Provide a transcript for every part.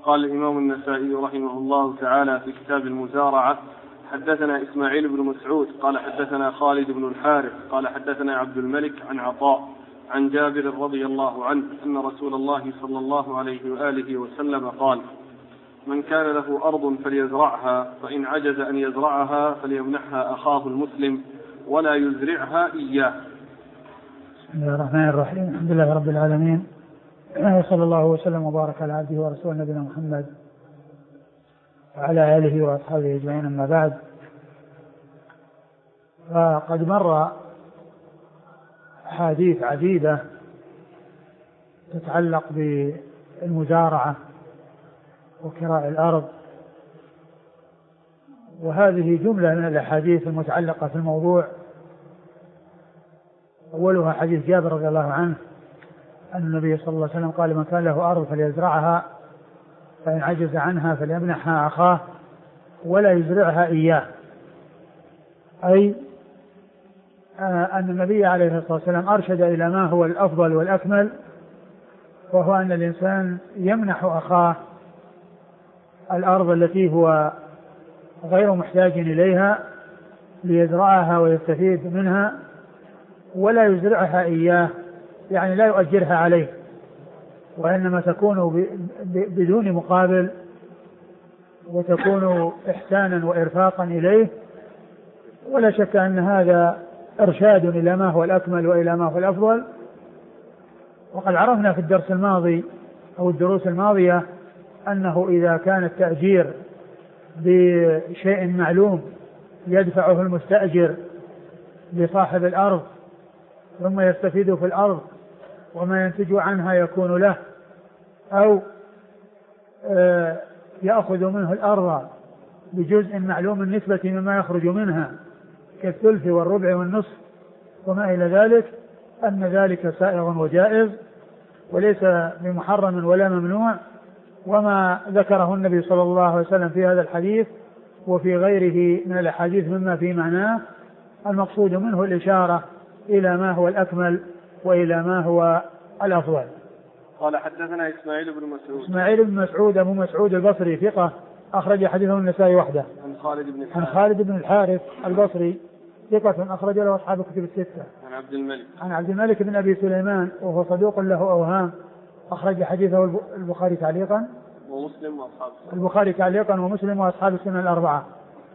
قال الإمام النسائي رحمه الله تعالى في كتاب المزارعة: حدثنا إسماعيل بن مسعود قال حدثنا خالد بن الحارث قال حدثنا عبد الملك عن عطاء عن جابر رضي الله عنه أن رسول الله صلى الله عليه وآله وسلم قال: من كان له أرض فليزرعها، فإن عجز أن يزرعها فليمنحها أخاه المسلم ولا يزرعها إياه. بسم الله الرحمن الرحيم. الحمد لله رب العالمين، وصلى الله وسلم وبارك على عبده ورسوله نبينا محمد وعلى آله وأصحابه أجمعين، أما بعد. فقد مر أحاديث عديدة تتعلق بالمزارعة وكراء الأرض، وهذه جملة من الأحاديث المتعلقة في الموضوع. أولها حديث جابر رضي الله عنه أن النبي صلى الله عليه وسلم قال: من كان له أرض فليزرعها، فإن عجز عنها فليمنحها أخاه ولا يزرعها إياه. أي أن النبي عليه الصلاة والسلام أرشد إلى ما هو الأفضل والأكمل، وهو أن الإنسان يمنح أخاه الأرض التي هو غير محتاج إليها ليزرعها ويستفيد منها، ولا يزرعها إياه، يعني لا يؤجرها عليه، وإنما تكون بدون مقابل، وتكون إحسانا وإرفاقا إليه. ولا شك أن هذا إرشاد إلى ما هو الأكمل وإلى ما هو الأفضل. وقد عرفنا في الدرس الماضي أو الدروس الماضية أنه إذا كان التأجير بشيء معلوم يدفعه المستأجر لصاحب الأرض ثم يستفيد في الأرض وما ينتج عنها يكون له، أو يأخذ منه الأرض بجزء معلوم النسبة مما يخرج منها كالثلث والربع والنصف وما إلى ذلك، أن ذلك سائغ وجائز وليس بمحرم ولا ممنوع. وما ذكره النبي صلى الله عليه وسلم في هذا الحديث وفي غيره من الأحاديث مما في معناه، المقصود منه الإشارة إلى ما هو الأكمل وإلى ما هو الأفضل. قال: حدثنا إسماعيل بن مسعود. إسماعيل بن مسعود أبو مسعود البصري ثقة أخرج حديثه النسائي وحده. عن خالد بن الحارث البصري ثقة أخرج له أصحاب الكتب الستة. عن عبد الملك بن أبي سليمان وهو صدوق له أوهام، أخرج حديثه البخاري تعليقا ومسلم وأصحاب البخاري تعليقا ومسلم وأصحاب السنن الأربعة.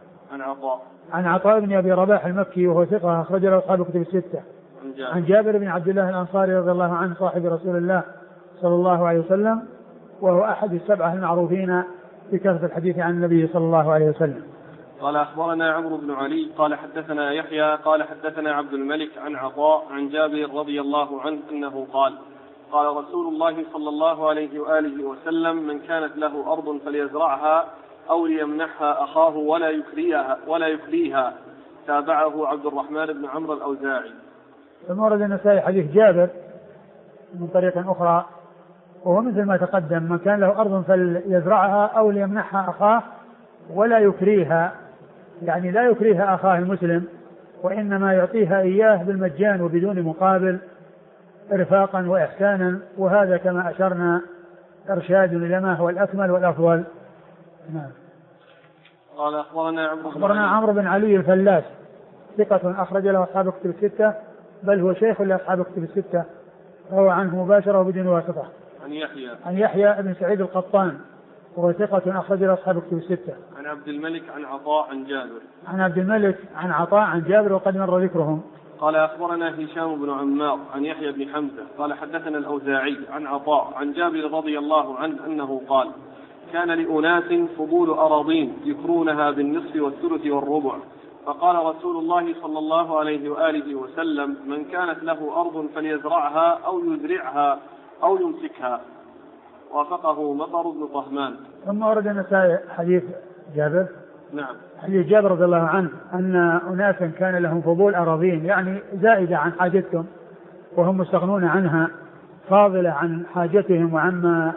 عن عطاء بن أبي رباح المكي وهو ثقة أخرج له أصحاب الكتب الستة. عن جابر بن عبد الله الأنصاري رضي الله عنه صاحب رسول الله صلى الله عليه وسلم، وهو أحد السبعة المعروفين بكثرة الحديث عن النبي صلى الله عليه وسلم. قال: أخبرنا عمرو بن علي قال حدثنا يحيى قال حدثنا عبد الملك عن عطاء عن جابر رضي الله عنه أنه قال: قال رسول الله صلى الله عليه وآله وسلم: من كانت له أرض فليزرعها أو ليمنحها أخاه ولا يكريها. تابعه عبد الرحمن بن عمرو الأوزاعي. ثم ورد النسائي حديث جابر من طريق أخرى وهو مثل ما تقدم: من كان له أرض فليزرعها أو ليمنحها أخاه ولا يكريها، يعني لا يكريها أخاه المسلم، وإنما يعطيها إياه بالمجان وبدون مقابل إرفاقا وإحسانا، وهذا كما أشرنا إرشاد إلى ما هو الأكمل والأفضل. نعم. قال: أخبرنا عمرو بن علي الفلاس ثقة أخرج له أصحاب الكتب الستة، بل هو شيخ لأصحاب الكتب الستة، روى عنه مباشرة وبدون واسطة. عن يحيى بن سعيد القطان وهو ثقة أخرج له أصحاب الكتب الستة. عن عبد الملك عن عطاء عن جابر. عن عبد الملك عن عطاء عن جابر وقد مر ذكرهم. قال: أخبرنا هشام بن عمار عن يحيى بن حمزة قال حدثنا الأوزاعي عن عطاء عن جابر رضي الله عنه أنه قال: كان لأناس فضول أراضين يكرونها بالنصف والثلث والربع، فقال رسول الله صلى الله عليه وآله وسلم: من كانت له أرض فليزرعها أو يزرعها أو يمسكها. وافقه مطر بن طهمان. ثم ورد النسائي حديث جابر. نعم. حديث جابر رضي الله عنه أن أناسا كان لهم فضول أراضين، يعني زائدة عن حاجتهم وهم مستغنون عنها، فاضلة عن حاجتهم وعما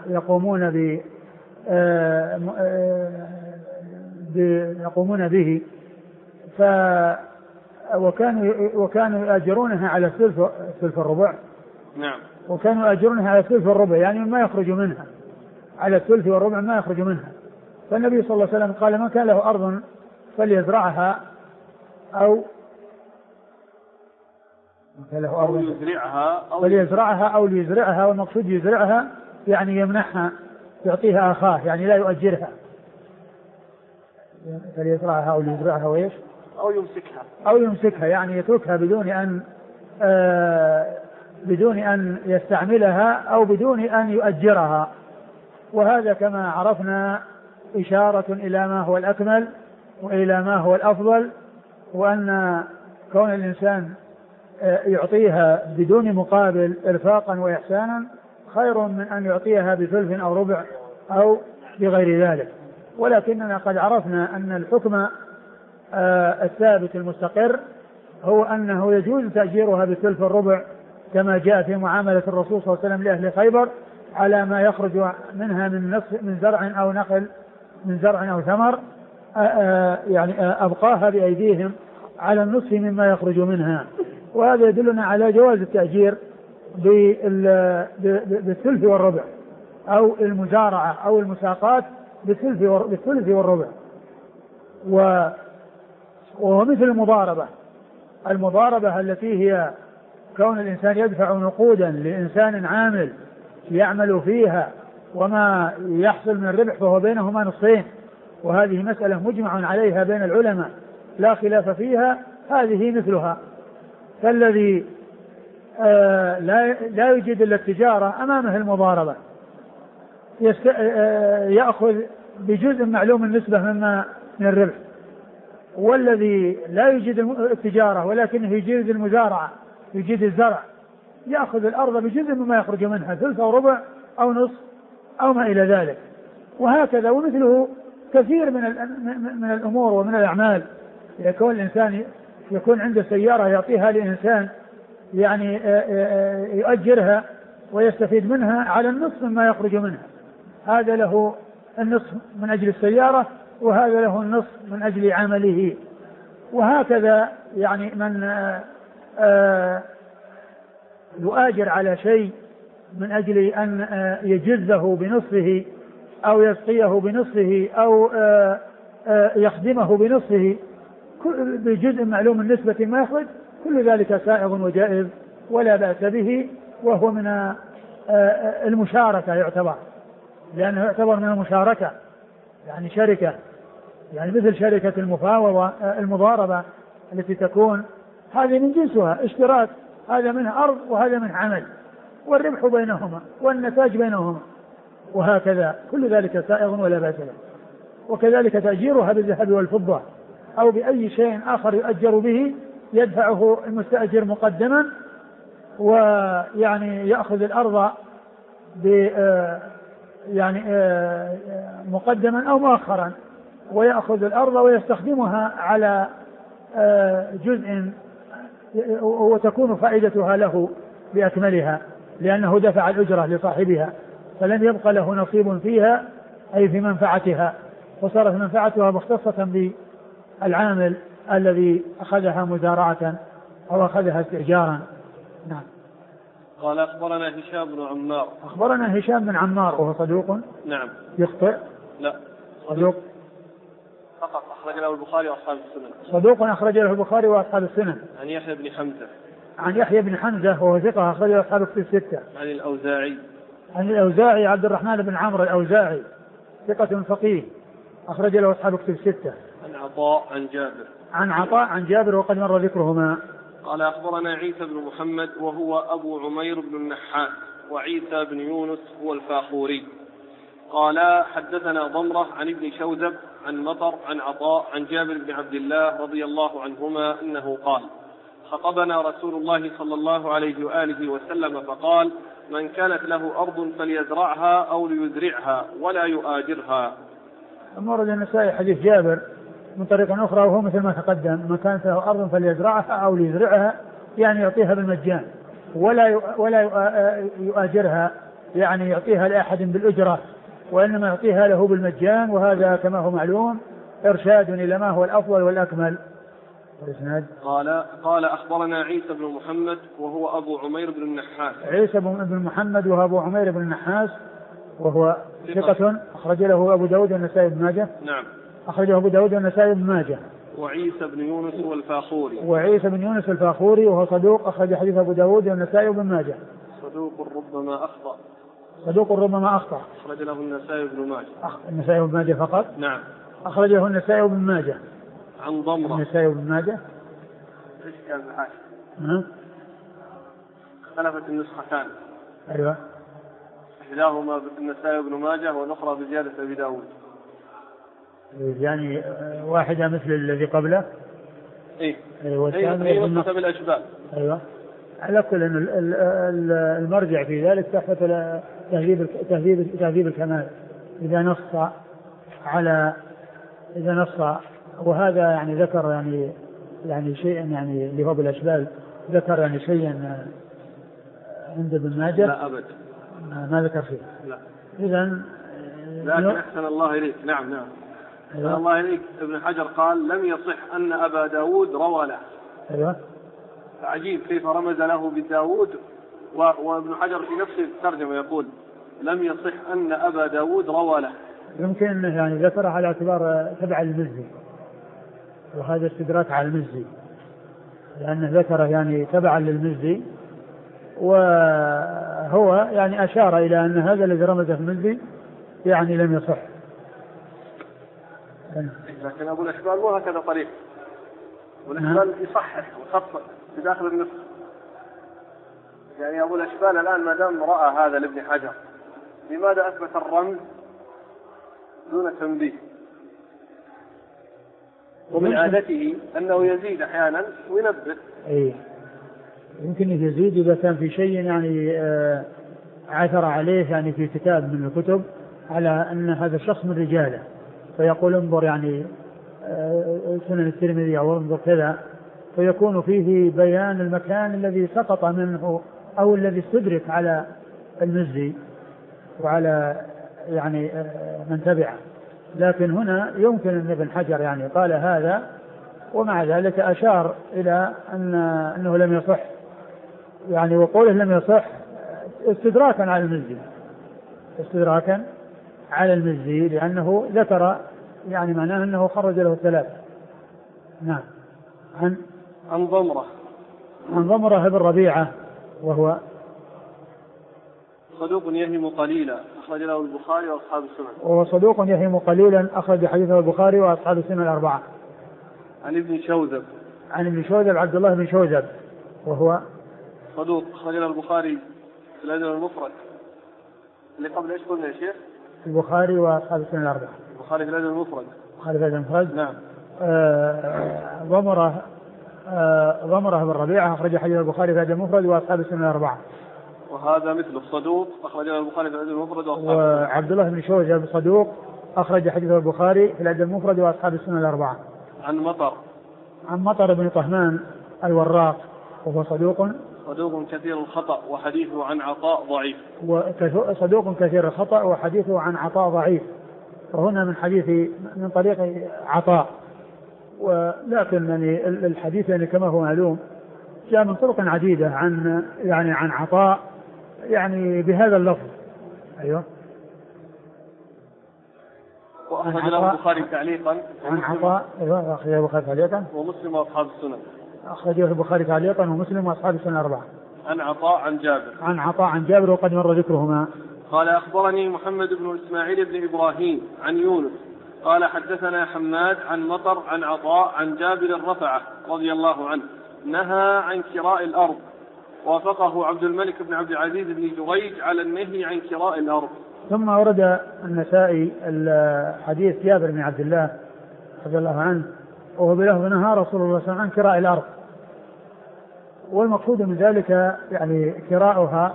يقومون به، وكانوا يأجرونها على ثلث الربع. نعم. وكانوا يأجرونها على ثلث الربع، يعني ما يخرج منها على الثلث والربع ما يخرج منها. فالنبي صلى الله عليه وسلم قال: من كان له أرض فليزرعها أو فليزرعها أو ليزرعها، والمقصود يزرعها يعني يمنحها، يعطيها أخاه، يعني لا يؤجرها. فليزرعها أو ليزرعها وإيش؟ أو يمسكها يعني يتركها بدون أن يستعملها أو بدون أن يؤجرها. وهذا كما عرفنا إشارة إلى ما هو الأكمل وإلى ما هو الأفضل، وأن كون الإنسان يعطيها بدون مقابل إرفاقا وإحسانا خير من أن يعطيها بثلث أو ربع أو بغير ذلك. ولكننا قد عرفنا أن الحكم الثابت المستقر هو أنه يجوز تأجيرها بالثلث والربع كما جاء في معاملة الرسول صلى الله عليه وسلم لأهل خيبر على ما يخرج منها من زرع أو نخل، من زرع أو ثمر، يعني أبقاها بأيديهم على النصف مما يخرج منها. وهذا يدلنا على جواز التأجير بالثلث والربع أو المزارعة أو المساقات بالثلث والربع. وهو مثل المضاربة التي هي كون الإنسان يدفع نقودا لإنسان عامل يعمل فيها، وما يحصل من الربح فهو بينهما نصفين، وهذه مسألة مجمع عليها بين العلماء لا خلاف فيها. هذه مثلها. فالذي لا يوجد إلا التجارة أمامه المضاربة يأخذ بجزء معلوم النسبة من الربح، والذي لا يوجد التجارة ولكنه يجيد المزارعة يجيد الزرع يأخذ الأرض بجزء مما يخرج منها، ثلث أو ربع أو نصف أو ما إلى ذلك. وهكذا ومثله كثير من الأمور ومن الأعمال. يكون الإنسان يكون عنده سيارة يعطيها لإنسان يعني يؤجرها ويستفيد منها على النصف مما يخرج منها، هذا له النصف من أجل السيارة وهذا له النصف من أجل عمله. وهكذا يعني من يؤاجر على شيء من أجل أن يجزه بنصفه أو يسقيه بنصفه أو يخدمه بنصفه بجزء معلوم النسبة ما يخرج، كل ذلك سائغ وجائز ولا بأس به، وهو من المشاركة يعتبر، لأنه يعتبر من المشاركة يعني شركة، يعني مثل شركة المضاربة التي تكون هذه من جنسها اشتراك، هذا من أرض وهذا من عمل، والربح بينهما والنتاج بينهما، وهكذا كل ذلك سائغ ولا بأس به. وكذلك تأجيرها بالذهب والفضة أو بأي شيء آخر يؤجر به يدفعه المستأجر مقدما، ويعني يأخذ الأرض يعني مقدما أو مؤخرا، ويأخذ الأرض ويستخدمها على جزء وتكون فائدتها له بأكملها، لأنه دفع الأجرة لصاحبها فلم يبق له نصيب فيها أي في منفعتها، وصارت منفعتها مختصة بالعامل الذي أخذها مزارعة أو أخذها استئجارا. نعم. قال أخبرنا هشام بن عمار. أخبرنا هشام بن عمار وهو صدوق. نعم. يخطئ. لا. صدوق فقط أخرج له البخاري وأصحاب السنن. صدوق أخرج له البخاري وأصحاب السنن. عن يحيى بن حمزة. عن يحيى بن حمزة وهو ثقة أخرج له أصحاب الستة. عن الأوزاعي. عن الأوزاعي عبد الرحمن بن عمرو الأوزاعي ثقة فقيه أخرج له أصحاب الستة. عن عطاء عن جابر. عن عطاء عن جابر وقد مر ذكرهما. قال أخبرنا عيسى بن محمد وهو أبو عمير بن النحاس، وعيسى بن يونس هو الفاخوري. قال حدثنا ضمرة عن ابن شوذب عن مطر عن عطاء عن جابر بن عبد الله رضي الله عنهما أنه قال: خطبنا رسول الله صلى الله عليه وآله وسلم فقال: من كانت له أرض فليزرعها أو ليزرعها ولا يؤاجرها. ورد النسائي حديث جابر من طريق أخرى وهو مثل ما تقدم: من كانت له أرض فليزرعها أو ليزرعها، يعني يعطيها بالمجان، ولا يؤاجرها يعني يعطيها لأحد بالأجرة، وإنما يعطيها له بالمجان، وهذا كما هو معلوم إرشاد إلى ما هو الأفضل والأكمل. قال أخبرنا عيسى بن محمد وهو أبو عمير بن النحاس. عيسى بن محمد وهو أبو عمير بن النحاس وهو ثقة أخرج له أبو داود والنسائي بن ماجه. نعم. أخرجه أبو داود والنسائي بن ماجه. وعيسى بن يونس والفاخوري. وعيسى بن يونس الفاخوري وهو صدوق أخرج حديث أبو داود والنسائي بن ماجه. صدوق ربما أخطأ. صدوق ربما أخطأ. أخرج له النسائي بن ماجه. النسائي بن ماجه فقط. نعم. أخرج له النسائي بن ماجه. عن ضمرة. النسائي بن ماجه. إيش كان الحاشية؟ اختلفت النسختان. أيوة. إحداهما النسائي بن ماجه والأخرى بزيادة أبي داود. يعني واحدة مثل الذي قبله. إيه. والثانية نسخة بالأشبال. أيوة. على كل أن المرجع في ذلك تحت تهذيب الكمال إذا نص وهذا يعني ذكر يعني شيئا يعني اللي هو بالأشبال ذكر يعني شيئا عند ابن ماجه. لا أبدا. ما ذكر فيه. لا. إذن لكن أحسن الله إليك. نعم. أحسن الله إليك. ابن حجر قال لم يصح أن أبا داود روى له. أيوة. عجيب كيف رمز له بالداود وابن حجر في نفس الترجمة يقول لم يصح أن أبا داود روى له. يمكن أنه يعني ذكره على اعتبار تبع المزي، وهذا استدراك على المزي لأنه ذكره يعني تبعا للمزي، وهو يعني أشار إلى أن هذا الذي رمزه المزي يعني لم يصح. لكن أبو الأشبال مو هكذا طريق. أبو الأشبال يصحح ويخطط في داخل النسخ. يعني أبو الأشبال الآن ما دام رأى هذا لابن حجر لماذا أثبت الرمز دون تنبيه؟ ومن عادته أنه يزيد أحيانا وينبه. أي يمكن يزيد إذا كان في شيء يعني عثر عليه يعني في كتاب من الكتب على أن هذا الشخص من رجاله، فيقول انظر يعني سنن الترمذي أو انظر كذا، فيكون فيه بيان المكان الذي سقط منه أو الذي استدرك على المزي وعلى يعني من تبعه. لكن هنا يمكن أن ابن حجر يعني قال هذا ومع ذلك أشار إلى أنه لم يصح، يعني وقوله لم يصح استدراكا على المزي لأنه ذكر يعني معناه أنه خرج له الثلاثة. نعم. عن ضمرة بن ربيعة وهو صدوق يهم قليلا أخرج له البخاري وأصحاب السنن. وهو صدوق يهم قليلا أخرج حديثه البخاري وأصحاب السنن الأربعة. عن ابن شوذب عبد الله بن شوذب وهو صدوق أخرج له البخاري في الأدب المفرد. اللي قبل إيش قلنا يا شيخ؟ البخاري وأصحاب السنن الأربعة. البخاري في الأدب المفرد. نعم. ضمرة بن ربيعة أخرج حديث البخاري في الأدب المفرد وأصحاب السنن الأربعة. وهذا مثله صدوق أخرج له البخاري في الأدب المفرد وعبد الله بن شوذب صدوق أخرج حديث البخاري في الأدب المفرد وأصحاب السنن الأربعة. عن مطر بن طهمان الوراق وهو صدوق كثير الخطأ وحديثه عن عطاء ضعيف. صدوق كثير الخطأ وحديثه عن عطاء ضعيف، وهنا من طريق عطاء، ولكن يعني الحديث يعني كما هو معلوم جاء من طرق عديدة عن عطاء يعني بهذا اللفظ. أيوه. وأخرج له البخاري تعليقا عن عطاء. أيوه أخرجه البخاري تعليقا ومسلم وأصحاب السنن. أخرجه البخاري تعليقا ومسلم وأصحاب السنن الأربعة. عن عطاء عن جابر وقد مر ذكرهما. قال أخبرني محمد بن إسماعيل بن إبراهيم عن يونس قال حدثنا حماد عن مطر عن عطاء عن جابر رفعه رضي الله عنه نهى عن كراء الأرض، وافقه عبد الملك بن عبد العزيز بن جريج على النهي عن كراء الأرض. ثم ورد النسائي حديث جابر بن عبد الله رضي الله عنه وهو بلفظ نهى رسول الله صلى الله عليه وسلم عن كراء الأرض، والمقصود من ذلك يعني كراؤها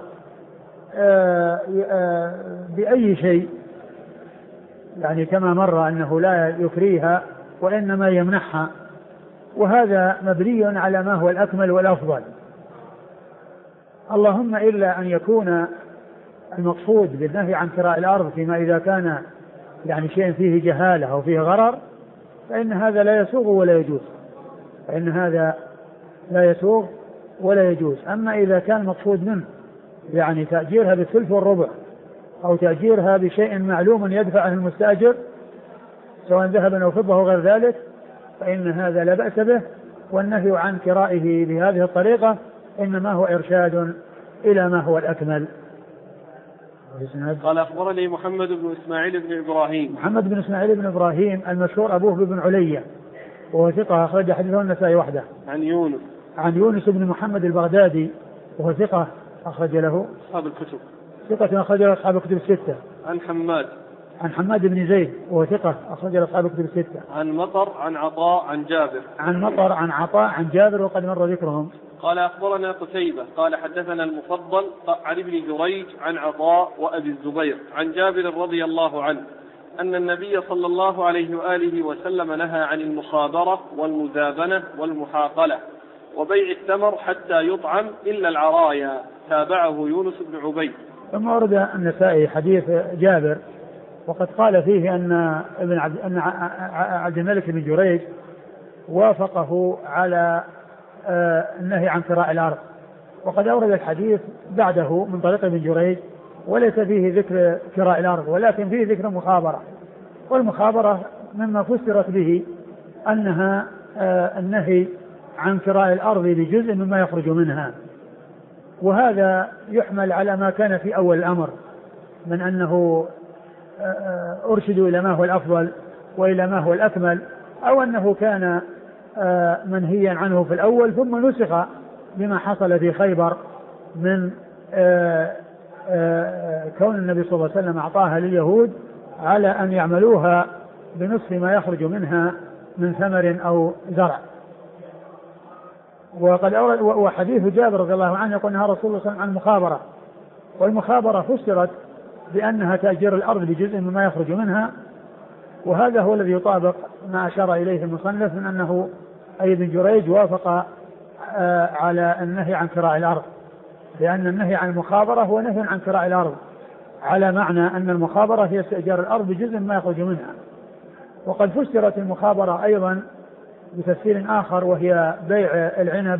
بأي شيء، يعني كما مر أنه لا يكريها وإنما يمنحها، وهذا مبني على ما هو الأكمل والأفضل، اللهم إلا أن يكون المقصود بالنهي عن كراء الأرض فيما إذا كان يعني شيء فيه جهالة أو فيه غرر، فإن هذا لا يسوغ ولا يجوز. أما إذا كان المقصود منه يعني تأجيرها بالثلث والربع أو تأجيرها بشيء معلوم يدفعه المستأجر سواء ذهبا أو فضة وغير ذلك فإن هذا لا بأس به. والنهي عن كرائه بهذه الطريقة إنما هو إرشاد إلى ما هو الأكمل. قال أخبرني محمد بن إسماعيل بن إبراهيم. محمد بن إسماعيل بن إبراهيم المشهور أبوه بن علية وهو ثقة أخرج حديثه النسائي وحده. عن يونس بن محمد البغدادي وهو ثقة أخرج له أصحاب الكتب. ثقة أخرج له أصحاب الكتب الستة. عن حماد بن زيد وهو ثقة أخرج له أصحاب الكتب الستة. عن مطر عن عطاء عن جابر. عن مطر عن عطاء عن جابر وقد مر ذكرهم. قال أخبرنا قتيبة قال حدثنا المفضل عن ابن جريج عن عطاء وأبي الزبير عن جابر رضي الله عنه أن النبي صلى الله عليه وآله وسلم نهى عن المخابرة والمزابنة والمحاقلة وبيع التمر حتى يطعم إلا العرايا. تابعه يونس بن عبيد. ثم ورد النسائي حديث جابر وقد قال فيه أن عبد الملك بن جريج وافقه على النهي عن كراء الأرض. وقد أورد الحديث بعده من طريق ابن جريج وليس فيه ذكر كراء الأرض ولكن فيه ذكر مخابرة. والمخابرة مما فسرت به أنها النهي عن كراء الأرض بجزء مما يخرج منها. وهذا يحمل على ما كان في أول الأمر من أنه أرشدوا إلى ما هو الأفضل وإلى ما هو الأكمل أو أنه كان منهيا عنه في الأول ثم نسخ بما حصل في خيبر من كون النبي صلى الله عليه وسلم أعطاها لليهود على أن يعملوها بنصف ما يخرج منها من ثمر أو زرع. وحديث جابر رضي الله عنه يقول نهى رسول الله صلى الله عليه وسلم عن المخابرة. والمخابرة فسرت بأنها تأجير الأرض بجزء مما يخرج منها. وهذا هو الذي يطابق ما أشار إليه المصنف من أنه أي ابن جريج وافق على النهي عن كراء الأرض لأن النهي عن المخابرة هو نهي عن كراء الأرض على معنى أن المخابرة هي استئجار الأرض بجزء ما يخرج منها. وقد فسرت المخابرة أيضا بتفسير آخر وهي بيع العنب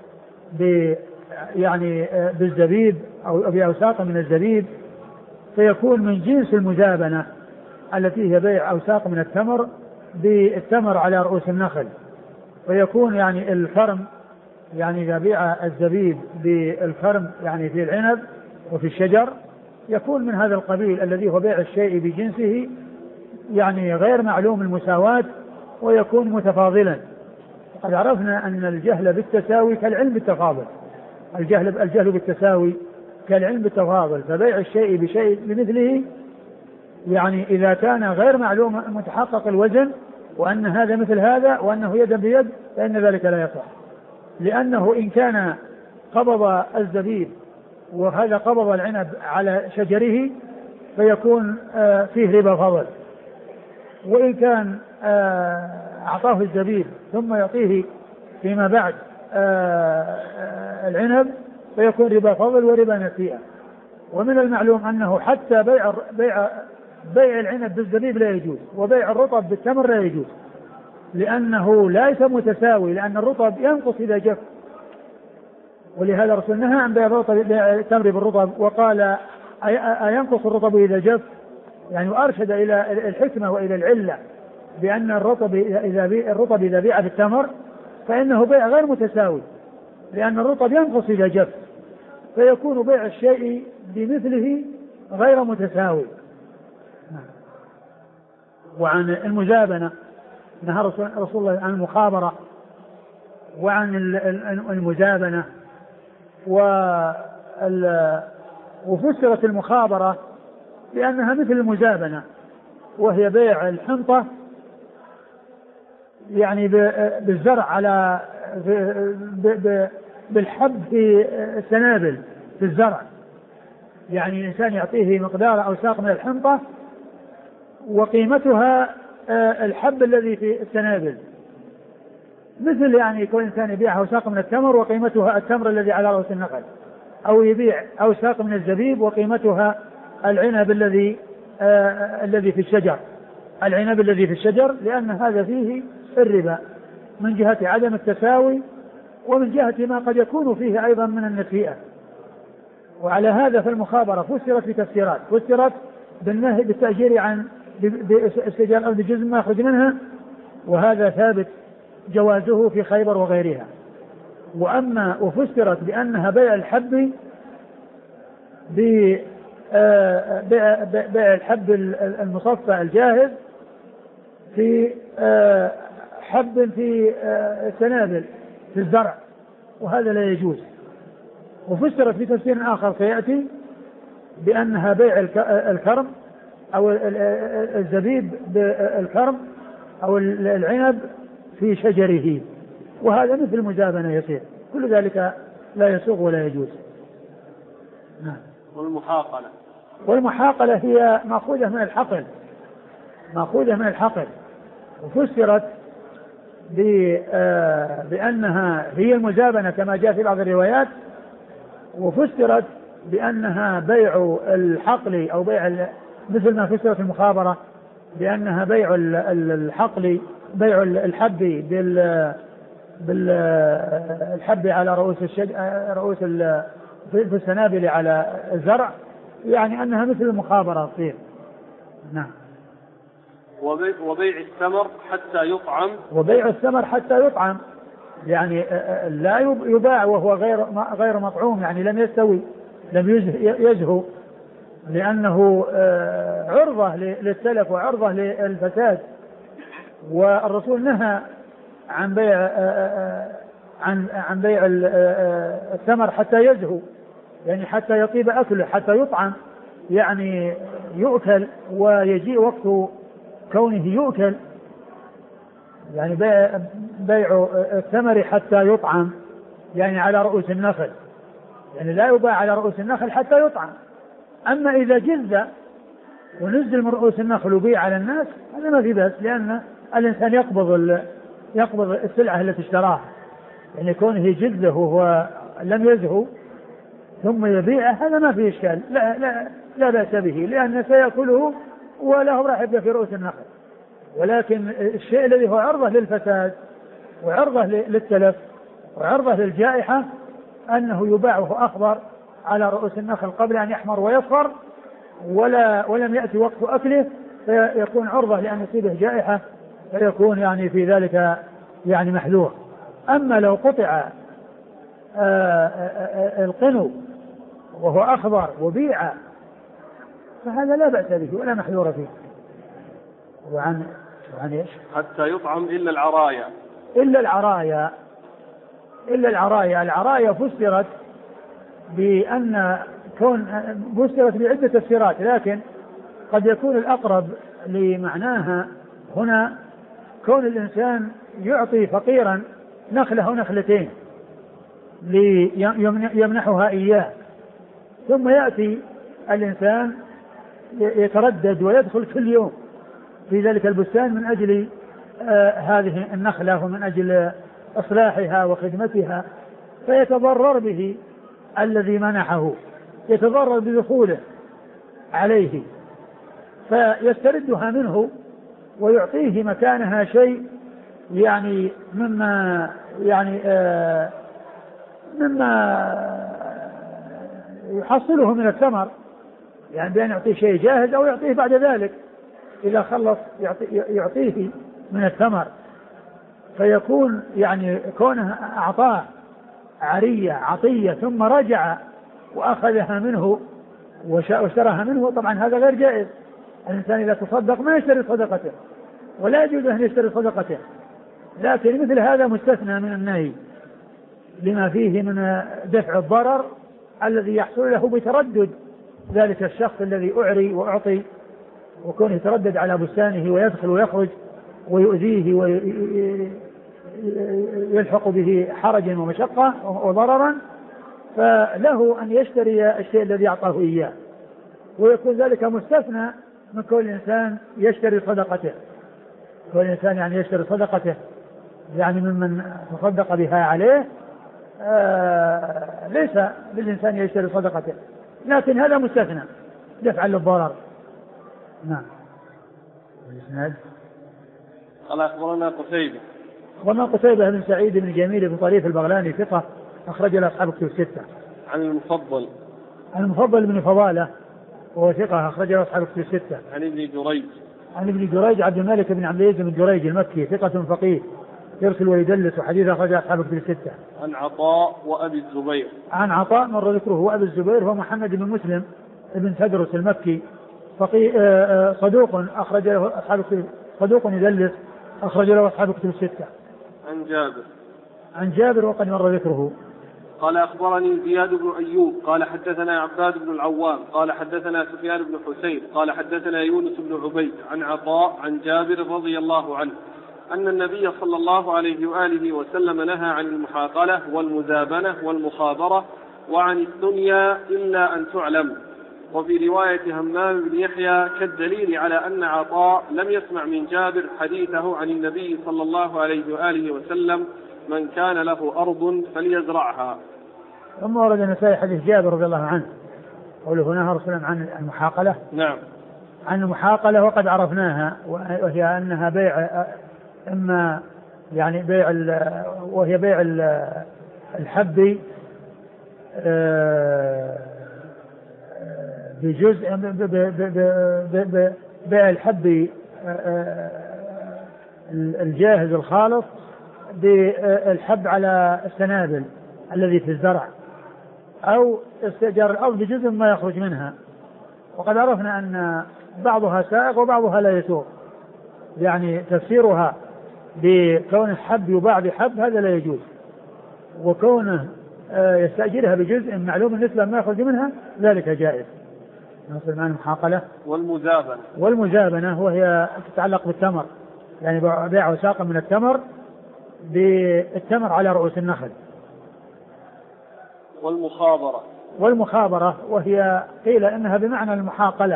بالزبيب أو بأوساق من الزبيب فيكون من جنس المزابنة التي هي بيع أوساق من التمر بالتمر على رؤوس النخل. فيكون يعني الكرم يعني إذا بيع الزبيب بالكرم يعني في العنب وفي الشجر يكون من هذا القبيل الذي هو بيع الشيء بجنسه يعني غير معلوم المساواة ويكون متفاضلا. قد عرفنا أن الجهل بالتساوي كالعلم بالتفاضل. الجهل بالتساوي كالعلم بالتفاضل. فبيع الشيء بشيء بمثله يعني إذا كان غير معلوم متحقق الوزن وأن هذا مثل هذا وأنه يدا بيد فإن ذلك لا يصح. لأنه إن كان قبض الزبيب وهذا قبض العنب على شجره فيكون فيه ربا فضل. وإن كان أعطاه الزبيب ثم يعطيه فيما بعد العنب فيكون ربا فضل وربا نسيئة. ومن المعلوم أنه حتى بيع العنب بالزبيب لا يجوز وبيع الرطب بالتمر لا يجوز لأنه ليس متساوي لأن الرطب ينقص إذا جف. ولهذا رسول نهى عن بيع التمر بالرطب وقال أينقص الرطب إذا جف يعني وأرشد إلى الحكمة وإلى العلة بأن الرطب إذا بيع بالتمر فإنه بيع غير متساوي لأن الرطب ينقص إذا جف فيكون بيع الشيء بمثله غير متساوي. وعن المزابنة نهى رسول الله عن المخابرة وعن المزابنة. وفسرت المخابرة لأنها مثل المزابنة وهي بيع الحنطة يعني بالزرع على بالحب في السنابل في الزرع. يعني الإنسان يعطيه مقدار أوساق من الحنطة وقيمتها الحب الذي في السنابل مثل يعني يكون الإنسان يبيع أوساق من التمر وقيمتها التمر الذي على رأس النخل أو يبيع أوساق من الزبيب وقيمتها العنب الذي في الشجر العنب الذي في الشجر لأن هذا فيه الربا من جهة عدم التساوي ومن جهة ما قد يكون فيه أيضا من النسيئة. وعلى هذا فالمخابرة فسرت بتفسيرات، فسرت بالنهي بالتأجير عن باستئجار الأرض جزء ما يخرج منها، وهذا ثابت جوازه في خيبر وغيرها. وأما وفسرت بأنها بيع الحب بيع الحب المصفى الجاهز في حب في سنابل في الزرع، وهذا لا يجوز. وفسرت بتفسير آخر سيأتي بأنها بيع الكرم أو الزبيب بالكرم أو العنب في شجره، وهذا مثل المزابنة يصير، كل ذلك لا يسوغ ولا يجوز. نعم. والمحاقلة هي مأخوذة من الحقل، وفسرت بأنها هي المزابنة كما جاء في بعض الروايات، وفسرت بأنها بيع الحقل أو بيع مثل ما فسرت المخابرة بأنها بيع الحقل، بيع الحب بالحب على رؤوس في السنابل على الزرع، يعني أنها مثل المخابرة تصير. نعم. وبيع الثمر حتى يطعم، وبيع الثمر حتى يطعم، يعني لا يباع وهو غير مطعوم، يعني لم يستوي لم يزهو، لأنه عرضة للتلف وعرضة للفساد. والرسول نهى عن بيع الثمر حتى يزهو، يعني حتى يطيب أكله، حتى يطعم، يعني يؤكل ويجيء وقت كونه يؤكل، يعني بيع الثمر حتى يطعم يعني على رؤوس النخل، يعني لا يباع على رؤوس النخل حتى يطعم. أما إذا جز ونزل من رؤوس النخل وبيع على الناس هذا ما في بأس، لأن الإنسان يقبض السلعة التي اشتراها، يعني كونه جزه وهو لم يزهو ثم يبيعه هذا ما فيه إشكال، لا بأس به، لأن سيأكله وله راح يبقى في رؤوس النخل. ولكن الشيء الذي هو عرضة للفساد وعرضة للتلف وعرضة للجائحة أنه يباعه أخضر على رؤوس النخل قبل أن يحمر ويصفر ولم يأتي وقت أكله، فيكون عرضة لأن يصيبه جائحة، فيكون يعني في ذلك يعني محذور. أما لو قطع القنو وهو أخضر وبيع فهذا لا بأس به ولا محذور فيه. وعن إيش؟ حتى يطعم إلا العرايا. العرايا فسرت بأن فسرت بعدة تفسيرات، لكن قد يكون الأقرب لمعناها هنا كون الإنسان يعطي فقيرا نخلة أو نخلتين ليمنحها إياه، ثم يأتي الإنسان يتردد ويدخل كل يوم في ذلك البستان من أجل هذه النخلة ومن أجل إصلاحها وخدمتها، فيتضرر به الذي منحه، يتضرر بدخوله عليه، فيستردها منه ويعطيه مكانها شيء يعني مما يحصله من الثمر، يعني بأن يعطيه شيء جاهز أو يعطيه بعد ذلك إذا خلص يعطيه من الثمر، فيكون يعني كونه أعطاه عطية ثم رجع وأخذها منه واشتراها منه، طبعا هذا غير جائز. الإنسان إذا تصدق ما يشتري صدقته ولا يجوز أن يشتري صدقته، لكن مثل هذا مستثنى من النهي لما فيه من دفع الضرر الذي يحصل له بتردد ذلك الشخص الذي أعري وأعطي، وكونه يتردد على بستانه ويدخل ويخرج ويؤذيه ويلحق به حرجا ومشقة وضررا، فله أن يشتري الشيء الذي أعطاه إياه، ويكون ذلك مستثنى من كل إنسان يشتري صدقته. كل إنسان يعني يشتري صدقته يعني ممن تصدق بها عليه، ليس للإنسان يشتري صدقته، لكن هذا مستثنى دفعا للضرر. نعم. والإسناد قال أخبرنا قتيبة بن سعيد بن جميل بن طريف البغلاني ثقة أخرج له أصحاب الكتب الستة. عن المفضل عن المفضل بن فضالة وهو ثقة أخرج له أصحاب الكتب الستة. عن ابن جريج. عن ابن جريج عبد الملك بن عبد العزيز بن جريج المكي ثقة فقيه يرسل ويدلس وحديث أخرج أصحاب الكتب الستة. عن عطاء وأبي الزبير. عن عطاء مر ذكره وأبي الزبير هو محمد بن مسلم ابن تدرس المكي فقيه صدوق أخرج له أصحاب الكتب، صدوق يدلس أخرج له أصحاب الكتب الستة. عن جابر. عن جابر وقد مر ذكره. قال أخبرني زياد بن أيوب قال حدثنا عباد بن العوام قال حدثنا سفيان بن حسين قال حدثنا يونس بن عبيد عن عطاء عن جابر رضي الله عنه أن النبي صلى الله عليه وآله وسلم نهى عن المحاقلة والمزابنة والمخابرة وعن الدنيا إلا أن تعلم. وفي رواية همام بن يحيى كالدليل على أن عطاء لم يسمع من جابر حديثه عن النبي صلى الله عليه وآله وسلم من كان له أرض فليزرعها. ثم ورد النسائي حديث جابر رضي الله عنه قوله نهى رسول الله عن المحاقلة. نعم. عن المحاقلة وقد عرفناها وهي أنها بيع إما يعني بيع وهي بيع الحب بجزء بيع الحب الجاهز الخالص بالحب على السنابل الذي في الزرع أو استئجار الأرض بجزء ما يخرج منها. وقد عرفنا أن بعضها سائغ وبعضها لا يسوغ، يعني تفسيرها بكون الحب يباع بحب هذا لا يجوز، وكونه يستأجرها بجزء معلوم النسبة ما يخرج منها ذلك جائز. نصل معنا المحاقلة والمزابنة وهي تتعلق بالتمر، يعني بيع وساق من التمر بالتمر على رؤوس النخل. والمخابرة وهي قيل إنها بمعنى المحاقلة،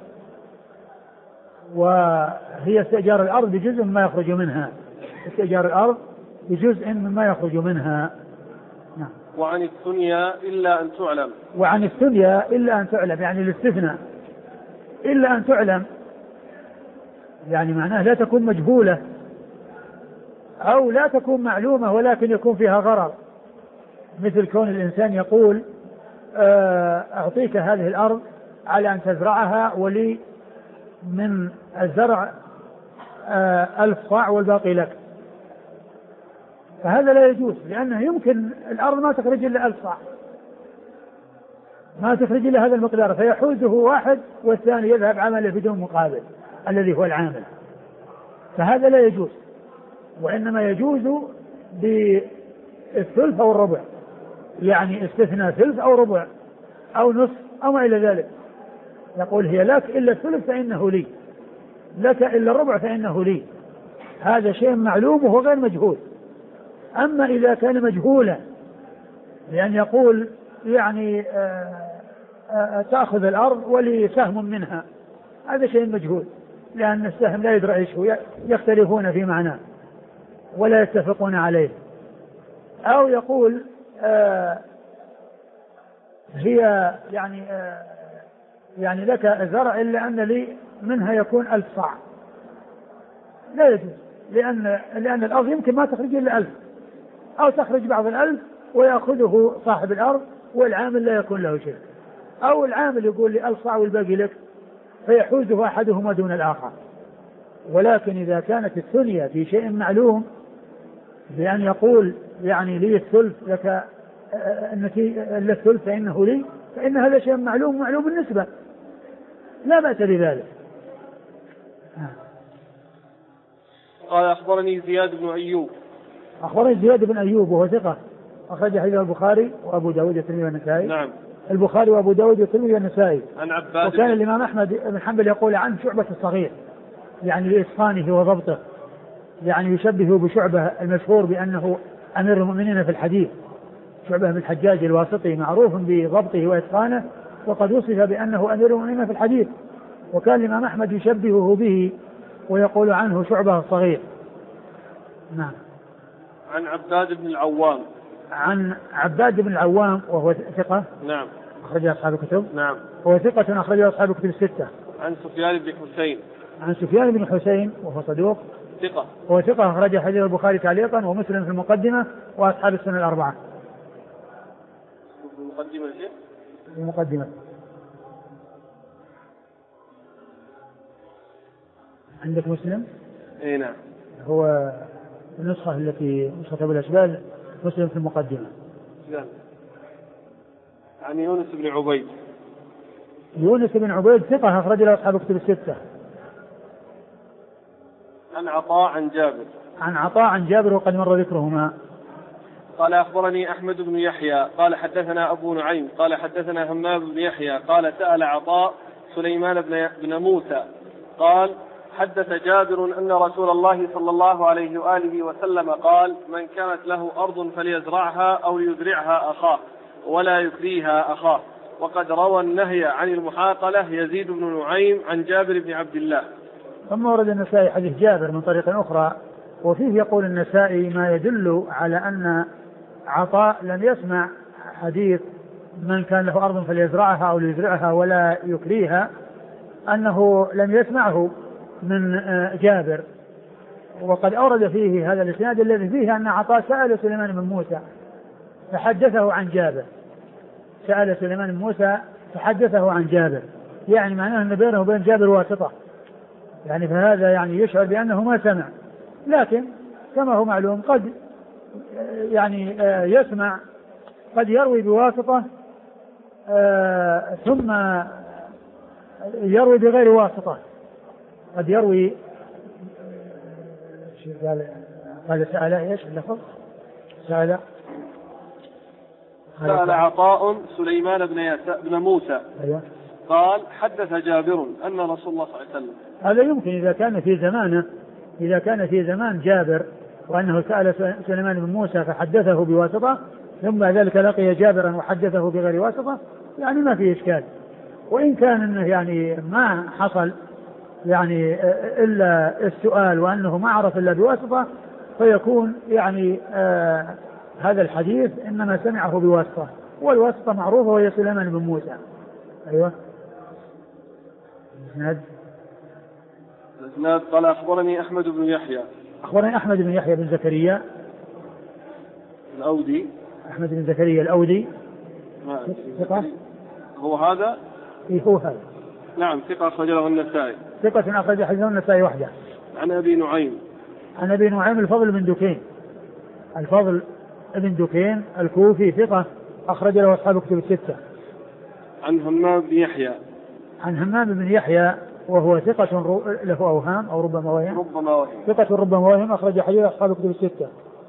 وهي استئجار الأرض بجزء مما يخرج منها، استئجار الأرض بجزء مما يخرج منها. نعم. وعن الثنيا إلا أن تعلم. وعن الثنيا إلا أن تعلم يعني الاستثناء إلا أن تعلم، يعني معناه لا تكون مجهولة أو لا تكون معلومة ولكن يكون فيها غرر، مثل كون الإنسان يقول أعطيك هذه الأرض على أن تزرعها ولي من الزرع 1000 صاع والباقي لك، فهذا لا يجوز، لأنه يمكن الأرض ما تخرج إلا 1000 صاع، ما تخرج إلا هذا المقدار، فيحوزه واحد والثاني يذهب عمله بدون مقابل الذي هو العامل، فهذا لا يجوز. وإنما يجوز بالثلث أو الربع، يعني استثناء ثلث أو ربع أو نصف أو ما إلى ذلك، يقول هي لك إلا الثلث فإنه لي، لك إلا الربع فإنه لي، هذا شيء معلوم وهو غير مجهول. أما إذا كان مجهولا لأن يقول يعني تأخذ الأرض ولي سهم منها، هذا شيء مجهول، لأن السهم لا يدرى إيش هو، يختلفون في معناه ولا يتفقون عليه. أو يقول هي يعني لك الزرع إلا أن لي منها يكون 1000 صاع، لا يجوز، لأن الأرض يمكن ما تخرج إلا 1000 أو تخرج بعض 1000 ويأخذه صاحب الأرض والعامل لا يكون له شيء، أو العامل يقول لي 1000 صاع والباقي لك فيحوزه أحدهما دون الآخر. ولكن إذا كانت الثنية في شيء معلوم بأن يقول يعني لي الثلث لك إلا الثلث فإنه لي، فإن هذا شيء معلوم النسبة لا بأس بذلك. قال أخبرني زياد بن أيوب. أخبرني زياد بن أيوب وهو ثقة أخرج حديث البخاري وأبو داود والترمذي والنسائي. نعم. البخاري وأبو داود والترمذي والنسائي. عن عباد. وكان الإمام أحمد بن حنبل يقول عن شعبة الصغير، يعني لإتقانه وضبطه، يعني يشبه بشعبة المشهور بأنه أمير المؤمنين في الحديث، شعبة بن الحجاج الواسطي معروف بضبطه وإتقانه، وقد وصف بأنه أمير المؤمنين في الحديث، وكان الإمام أحمد يشبهه به ويقول عنه شعبة الصغير. نعم. عن عباد بن العوام. عن عباد بن العوام وهو ثقة. نعم. أخرج أصحاب الكتب. نعم. هو ثقة أخرج أصحاب الكتب الستة. عن سفيان بن حسين. عن سفيان بن حسين وهو صدوق. ثقة. هو ثقة أخرج حديث البخاري تعليقا ومسلم في المقدمة وأصحاب السنة الأربعة. المقدمة شيء؟ المقدمة. عندك مسلم؟ اي نعم. هو النسخة التي نسخة أبو الأشبال مسلم في المقدمة. عن يونس بن عبيد. يونس بن عبيد ثقة أخرج له أصحاب كتب الستة. عن عطاء عن جابر. عن عطاء عن جابر وقد مر ذكرهما. قال أخبرني أحمد بن يحيى قال حدثنا أبو نعيم قال حدثنا همام بن يحيى قال سأل عطاء سليمان بن موسى قال حدث جابر أن رسول الله صلى الله عليه وآله وسلم قال من كانت له أرض فليزرعها أو ليزرعها أخاه ولا يكريها أخاه. وقد روى النهي عن المحاقلة يزيد بن نعيم عن جابر بن عبد الله. ثم ورد النسائي حديث جابر من طريق أخرى وفيه يقول النسائي ما يدل على أن عطاء لم يسمع حديث من كان له أرض فليزرعها أو ليزرعها ولا يكريها أنه لم يسمعه من جابر. وقد أورد فيه هذا الإسناد الذي فيه أن عطاء سأل سليمان بن موسى فحدثه عن جابر. سأل سليمان بن موسى فحدثه عن جابر يعني معناه أن بينه وبين جابر واسطة يعني فهذا يعني يشعر بأنه ما سمع. لكن كما هو معلوم قد يعني يسمع قد يروي بواسطة ثم يروي بغير واسطة. قد يروي قال سأل ايش اللفظ؟ سأل عطاء سليمان بن موسى. أيوة. قال حدث جابر أن رسول الله صلى الله عليه وسلم. هذا يمكن إذا كان في زمانه إذا كان في زمان جابر وأنه سأل سليمان بن موسى فحدثه بواسطة ثم ذلك لقي جابرا وحدثه بغير واسطة يعني ما فيه إشكال. وإن كان إنه يعني ما حصل يعني إلا السؤال وأنه ما عرف إلا بواسطة فيكون يعني هذا الحديث إنما سمعه بواسطة والواسطة معروفة وهي سليمان بن موسى. أيوة. الإسناد قال أخبرني أحمد بن يحيى. أخبرني أحمد بن يحيى بن زكريا الأودي. أحمد بن زكريا الأودي ثقة. هو هذا؟ إيه هو هذا. نعم ثقة أخرج له النسائي. ثقة أخرج حديثه النسائي وحده. عن أبي نعيم. عن أبي نعيم الفضل بن دكين. الفضل بن دكين الكوفي ثقة أخرج له أصحاب كتب الستة. عن همام بن يحيى. عن همام بن يحيى وهو ثقة له أوهام أو ربما وهم. ثقة ربما وهم أخرج حديث أصحاب كتب الستة.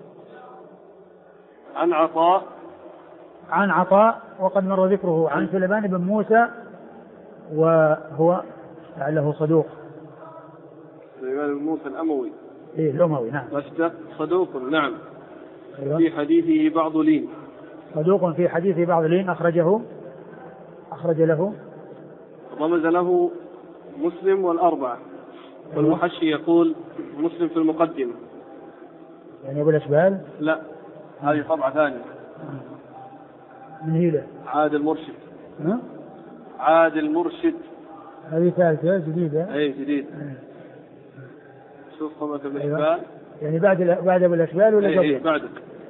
عن عطاء. عن عطاء وقد مر ذكره. عن سليمان بن موسى وهو لعله صدوق. سليمان بن موسى الأموي. إيه الأموي نعم. صدوق نعم. أيوة. في حديثه بعض لين. صدوق في حديثه بعض لين أخرج له رمز له مسلم والأربعة. والمحشي يقول مسلم في المقدمة. يعني أبو الأشبال؟ لا هذه طبعة ثانية. من هي له؟ عادل مرشد. عادل مرشد. هذه ثالثة جديدة. أي جديد. شوف طبعة أبو الأشبال. أيوة. يعني بعد أبو الأشبال ولا قبل؟ أي بعد.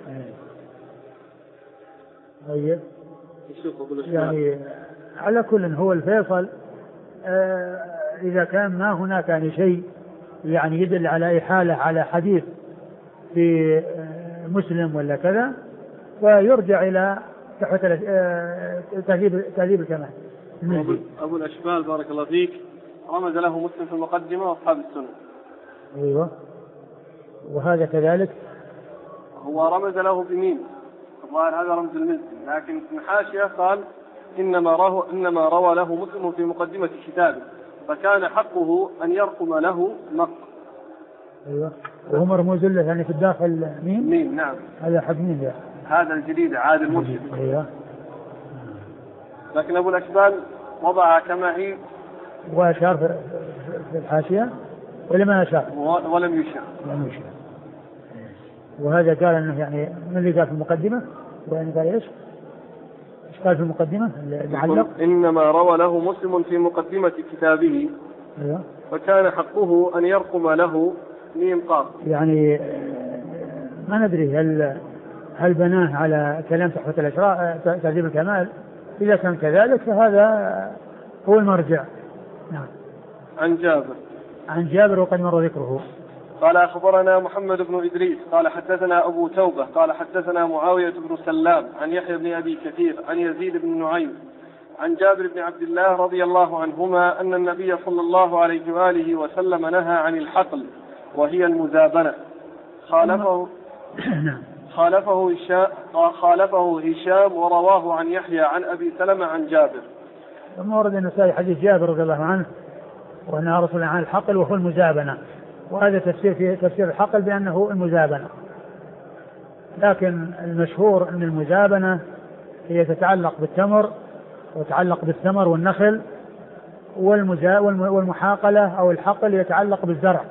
طيب. شوف أبو الأشبال. يعني على كل هو الفيصل إذا كان ما هناك يعني شيء يعني يدل على إحالة على حديث في مسلم ولا كذا فيرجع إلى تهذيب الكمال. أبو الأشبال بارك الله فيك رمز له مسلم في المقدمة وأصحاب السنة. أيوة. وهذا كذلك هو رمز له بمين الظاهر هذا رمز المزي لكن في الحاشية قال إنما روى له مسلم في مقدمة كتابه فكان حقه أن يرقم له نق. أيوة. وهو مرموز له يعني في الداخل مين نعم. هذا حق مين ده؟ هذا الجديد عادل مرشد. أيوة. لكن أبو الأشبال وضعها كما هي وأشار في الحاشية ولا ما أشار؟ ولم يشار. وهذا قال أنه يعني من اللي قال في المقدمة وين قال إيش قال في المقدمة المعلق إنما روى له مسلم في مقدمة كتابه. أيوة. فكان حقه أن يرقم له ميم قاف. يعني ما ندري هل بناه على كلام تحفة الأشراف تهذيب الكمال إذا كان كذلك فهذا هو المرجع. نعم. عن جابر وقد مر ذكره. قال أخبرنا محمد بن إدريس قال حدثنا أبو توبة قال حدثنا معاوية بن سلام عن يحيى بن أبي كثير عن يزيد بن نعيم عن جابر بن عبد الله رضي الله عنهما أن النبي صلى الله عليه وآله وسلم نهى عن الحقل وهي المزابنة. خالفه هشام ورواه عن يحيى عن أبي سلمة عن جابر. ثم ورد النسائي حديث جابر رضي الله عنه وأنها رسول عن الحقل وهو المزابنة، وهذا تفسير الحقل بأنه المزابنة، لكن المشهور أن المزابنة هي تتعلق بالتمر وتتعلق بالثمر والنخل، والمحاقلة أو الحقل يتعلق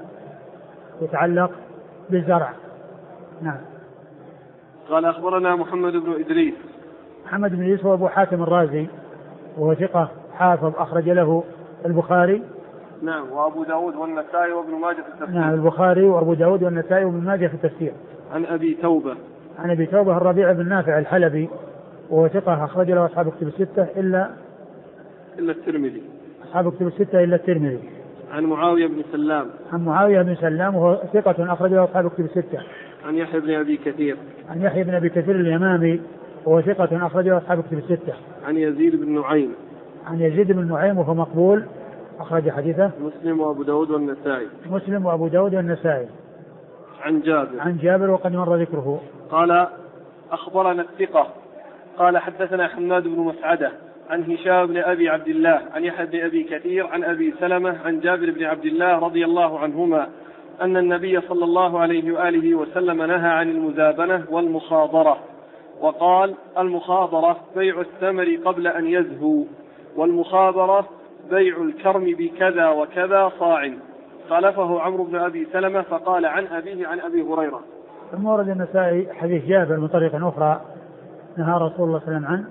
بالزرع. نعم. قال أخبرنا محمد بن إدريس. محمد بن إدريس هو أبو حاتم الرازي وهو ثقة حافظ أخرج له البخاري. نعم. وأبو داود والنسائي وابن ماجه في التفسير. نعم. البخاري وأبو داود والنسائي وابن ماجه في التفسير. عن أبي توبة الربيع بن نافع الحلبي وهو ثقة أخرج له أصحاب الكتب الستة إلا الترمذي. أصحاب الكتب الستة إلا الترمذي. عن معاوية بن سلام وهو ثقة أخرج له أصحاب الكتب الستة. عن يحيى بن أبي كثير اليمامي وهو ثقة أخرج له أصحاب الكتب الستة. عن يزيد بن نعيم وهو مقبول أخرج حديثه مسلم وأبو داود والنسائي. عن جابر وقد مر ذكره. قال أخبرنا الثقة قال حدثنا حماد بن مسعدة عن هشام بن أبي عبد الله عن يحيى بن أبي كثير عن أبي سلمة عن جابر بن عبد الله رضي الله عنهما أن النبي صلى الله عليه وآله وسلم نهى عن المزابنة والمخاضرة، وقال: المخاضرة بيع الثمر قبل أن يزهو، والمخاضرة بيع الكرم بكذا وكذا صاع. خالفه عمرو بن أبي سلمة فقال عن أبيه عن أبي هريرة. ثم ورد النسائي حديث جابر من طريق أخرى نهى رسول الله صلى الله عليه وسلم عن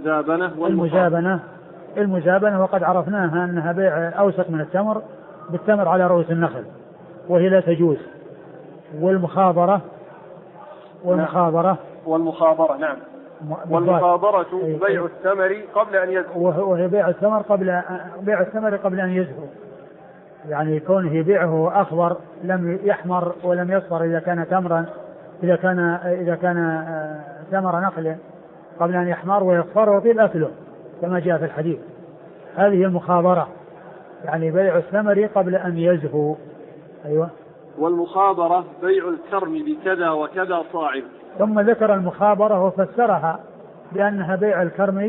المزابنة وقد عرفناها أنها بيع أوسط من التمر بالتمر على رؤوس النخل وهي لا تجوز. والمخاضرة نعم. والمخاضرة بيع الثمر قبل أن يزهو، وهي بيع الثمر قبل أن يزهو، يعني كونه يبيعه أخضر لم يحمر ولم يصفر إذا كان تمرا، إذا كان ثمر نخل قبل أن يحمر ويصفر ويطيل أكله كما جاء في الحديث. هذه المخاضرة، يعني بيع الثمر قبل أن يزهو. أيوة. والمخاضرة بيع الكرم بكذا وكذا صاع. ثم ذكر المخاضرة وفسرها بأنها بيع الكرم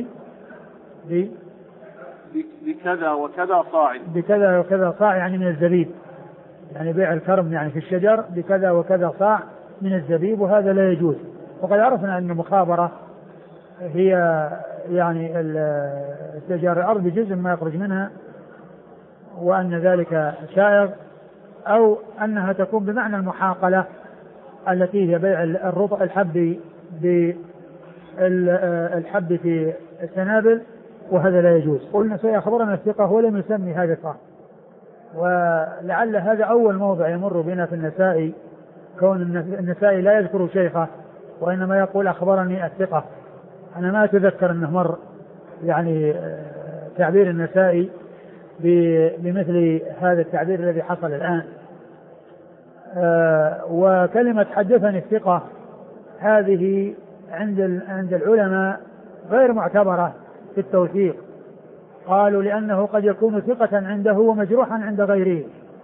بكذا وكذا صاع، يعني من الزبيب، يعني بيع الكرم يعني في الشجر بكذا وكذا صاع من الزبيب، وهذا لا يجوز. وقد عرفنا أن المخابرة هي يعني استئجار الأرض بجزء ما يخرج منها، وأن ذلك شائع، أو أنها تكون بمعنى المحاقلة التي هي بيع الحب في السنابل، وهذا لا يجوز. قلنا سيخبرنا الثقة ولم يسمي هذا صح، ولعل هذا أول موضع يمر بنا في النسائي، كون النسائي لا يذكر شيخه وإنما يقول أخبرني الثقة. أنا ما أتذكر أنه مر يعني تعبير النسائي بمثل هذا التعبير الذي حصل الآن. وكلمة حدثني الثقة هذه عند العلماء غير معتبرة في التوثيق. قالوا لأنه قد يكون ثقة عنده ومجروحا عند غيره،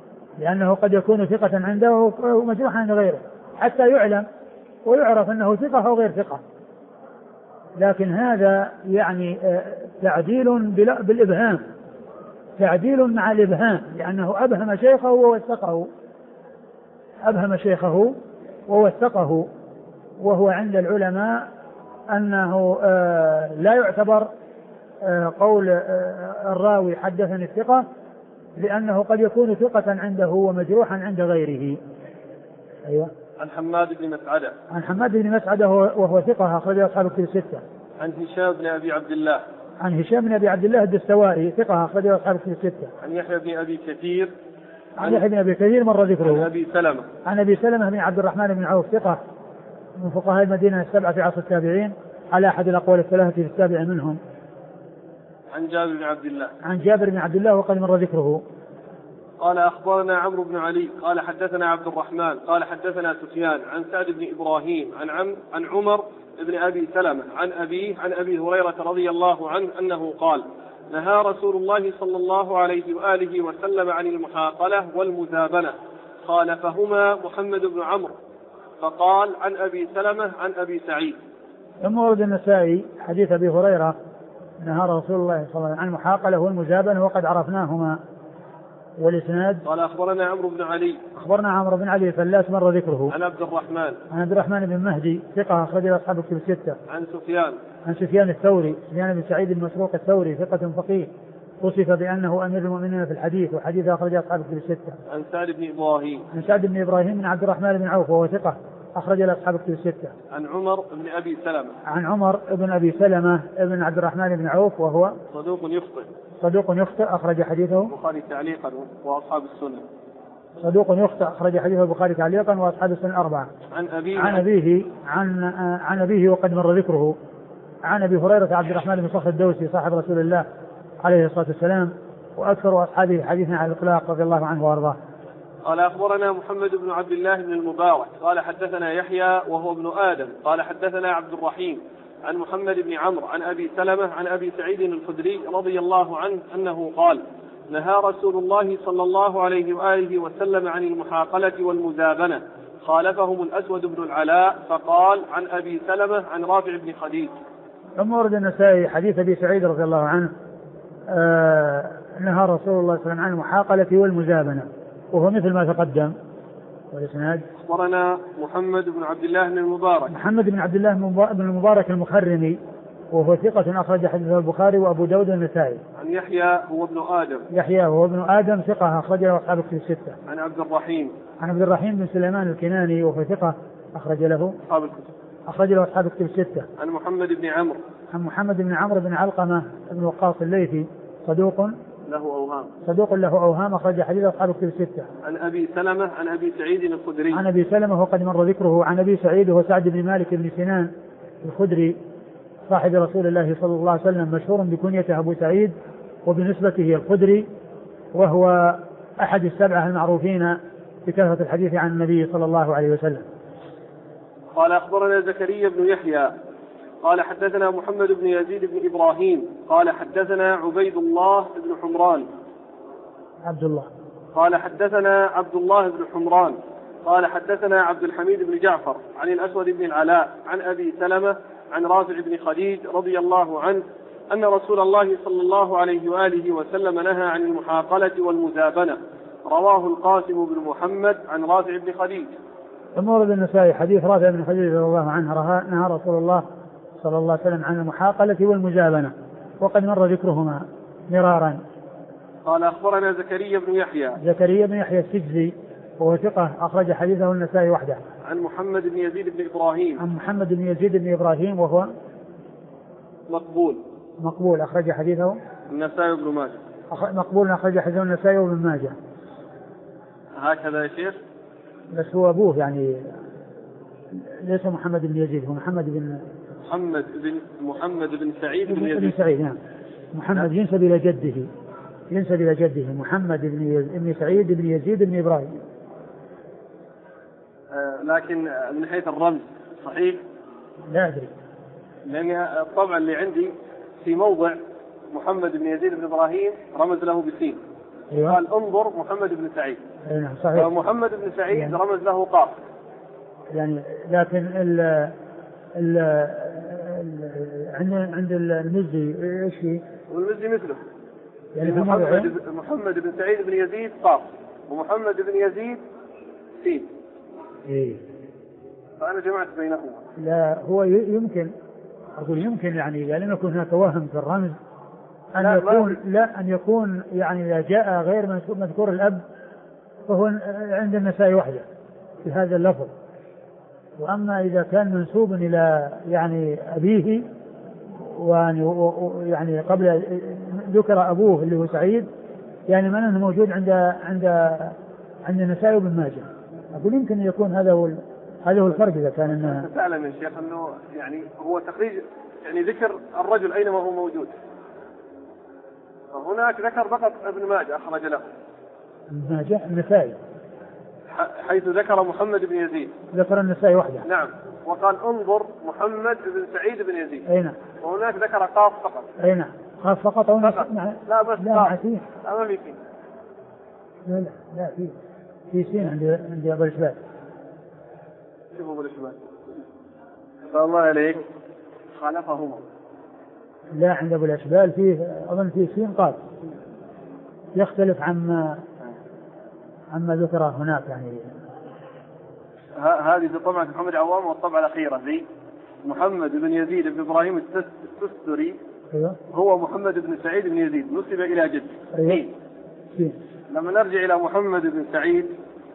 حتى يعلم ويعرف أنه ثقة أو غير ثقة. لكن هذا يعني تعديل بالإبهام، تعديل مع الإبهام، لأنه أبهم شيخه ووثقه، وهو عند العلماء أنه لا يعتبر قول الراوي حدثني الثقة، لأنه قد يكون ثقة عنده ومجروحا عند غيره. أيوة. عن حماد بن مسعدة وهو ثقة أخرج أصحاب الكتب الستة. عن هشام بن أبي عبد الله الدستوائي ثقة أخرج أصحاب الكتب الستة. عن يحيى بن أبي كثير مر ذكره. عن أبي سلمة بن عبد الرحمن بن عوف ثقة من فقهاء المدينة السبعة في عصر التابعين، على أحد الأقوال الثلاثة في السابع منهم، عن جابر بن عبد الله. عن جابر بن عبد الله وقد مر ذكره. قال أخبرنا عمرو بن علي قال حدثنا عبد الرحمن قال حدثنا سفيان عن سعد بن إبراهيم عن عمر بن أبي سلمة عن أبي هريرة رضي الله عنه أنه قال نهى رسول الله صلى الله عليه وآله وسلم عن المحاقلة والمزابنة خالفهما محمد بن عمرو فقال عن أبي سلمة عن أبي سعيد. ثم ورد النسائي حديث أبي هريرة نهى رسول الله صلى الله عليه وسلم عن المحاقلة والمزابنة وقد عرفناهما. والإسناد قال أخبرنا عمرو بن علي أخبرنا عمرو بن علي الفلاس مر ذكره. عن عبد الرحمن بن مهدي ثقة أخرج له أصحاب الكتب الستة. عن سفيان الثوري سفيان بن سعيد بن مسروق الثوري ثقة فقيه وصف بأنه أمير المؤمنين في الحديث وحديث أخرج أصحاب الكتب الستة. عن سعد بن إبراهيم من عبد الرحمن بن عوف وهو ثقة أخرج له أصحاب الكتب الستة. عن عمر بن أبي سلمة ابن عبد الرحمن بن عوف وهو صدوق يخطئ أخرج حديثه البخاري تعليقا وأصحاب السنة. صدوق يخطئ أخرج حديثه البخاري تعليقا وأصحاب السنة الأربعة. عن أبيه وقد مر ذكره. عن أبي هريرة عبد الرحمن بن صخر الدوسي صاحب رسول الله عليه الصلاة والسلام وأكثر أصحابه حديثا على الإطلاق رضي الله عنه وأرضاه. قال أخبرنا محمد بن عبد الله بن المبارك قال حدثنا يحيى وهو ابن آدم قال حدثنا عبد الرحيم عن محمد بن عمرو عن أبي سلمة عن أبي سعيد الخدري رضي الله عنه أنه قال نهى رسول الله صلى الله عليه وآله وسلم عن المحاقلة والمزابنة خالفهم الأسود بن العلاء فقال عن أبي سلمة عن رافع بن خديج. ثم ورد النسائي حديث أبي سعيد رضي الله عنه نهى رسول الله صلى الله عليه وسلم عن المحاقلة والمزابنة وهو مثل ما تقدم. والإسناد أخبرنا محمد بن عبد الله بن المبارك المخرمي وهو ثقة أخرج حديثه البخاري وأبو داود والنسائي. عن يحيى هو ابن آدم ثقة أخرج له أصحاب الكتب الستة. عن عبد الرحيم بن سليمان الكناني وهو ثقة أخرج له أصحاب الكتب الستة. عن محمد بن عمرو بن علقمة بن وقاص الليثي صدوق له أوهام أخرج حديث أصحاب الكتب الستة. عن أبي سلمة عن أبي سعيد الخدري. عن أبي سلمة وقد مر ذكره. عن أبي سعيد وهو سعد بن مالك بن سنان الخدري صاحب رسول الله صلى الله عليه وسلم مشهور بكنيته أبو سعيد وبنسبته الخدري وهو أحد السبعة المعروفين بكثرة الحديث عن النبي صلى الله عليه وسلم. قال أخبرنا زكريا بن يحيى قال حدثنا محمد بن يزيد بن إبراهيم قال حدثنا عبيد الله بن حمران قال حدثنا عبد الله بن حمران قال حدثنا عبد الحميد بن جعفر عن الأسود بن العلاء عن أبي سلمة عن رافع بن خديج رضي الله عنه أن رسول الله صلى الله عليه وآله وسلم نهى عن المحاقلة والمزابنة رواه القاسم بن محمد عن رافع بن خديج. ثم ورد النسائي حديث رافع بن خديج رضي الله عنه نهى رسول الله صلى الله عليه وسلم عن المحاقلة والمزابنة وقد مر ذكرهما مرارا. قال أخبرنا زكريا بن يحيى السجزي وهو ثقة أخرج حديثه النسائي وحده. عن محمد بن يزيد بن إبراهيم وهو مقبول أخرج حديثه النسائي وابن ماجه. مقبول أخرج حديثه النسائي وابن ماجه. هكذا يا شيخ بس هو أبوه يعني ليس محمد بن يزيد هو محمد بن سعيد بن يزيد. نعم. محمد ينسب إلى جده محمد بن سعيد بن يزيد بن إبراهيم. لكن من حيث الرمز صحيح لا أدري لأن الطبع اللي عندي في موضع محمد بن يزيد بن إبراهيم رمز له بسين. أيوة. قال انظر محمد بن سعيد. نعم صحيح. ومحمد بن سعيد يعني رمز له قاف يعني لكن عند المزي ايش فيه؟ والمزي مثله يعني محمد بن سعيد بن يزيد قاف ومحمد بن يزيد سين. إيه. فأنا جمعت بينهما. لا هو يمكن يعني لم يكن هناك وهم في الرمز أن يكون يعني إذا جاء غير مذكور الأب فهو عند النسائي وحده في هذا اللفظ. وأما إذا كان منسوب إلى يعني أبيه يعني قبل ذكر أبوه اللي هو سعيد يعني من أنه موجود عند النسائي وابن ماجه. أقول يمكن يكون هذا هو الفرق إذا كان إنه تعلم يا شيخ أنه يعني هو تخريج يعني ذكر الرجل أينما هو موجود هناك ذكر فقط ابن ماجه أخرج له. ابن ماجه النسائي حيث ذكر محمد بن يزيد. ذكر النسائي وحده. نعم. وقال انظر محمد بن سعيد بن يزيد. أي نعم. وهناك ذكر قاف فقط. أي نعم. قاف فقط أو فقط. لا بس لا فيه. لا ما في فيه. لا في سين عند أبو الإشبال. شوفوا أبو الإشبال. الله عليك خالفهما. لا عند أبو الإشبال فيه أظن فيه سين قاف. يختلف عما ذكر هناك يعني. هذه طبعا محمد عوام والطبعة الأخيرة ذي محمد بن يزيد بن إبراهيم التستري. أيوة. هو محمد بن سعيد بن يزيد نسب إلى جد. أيوة. لما نرجع إلى محمد بن سعيد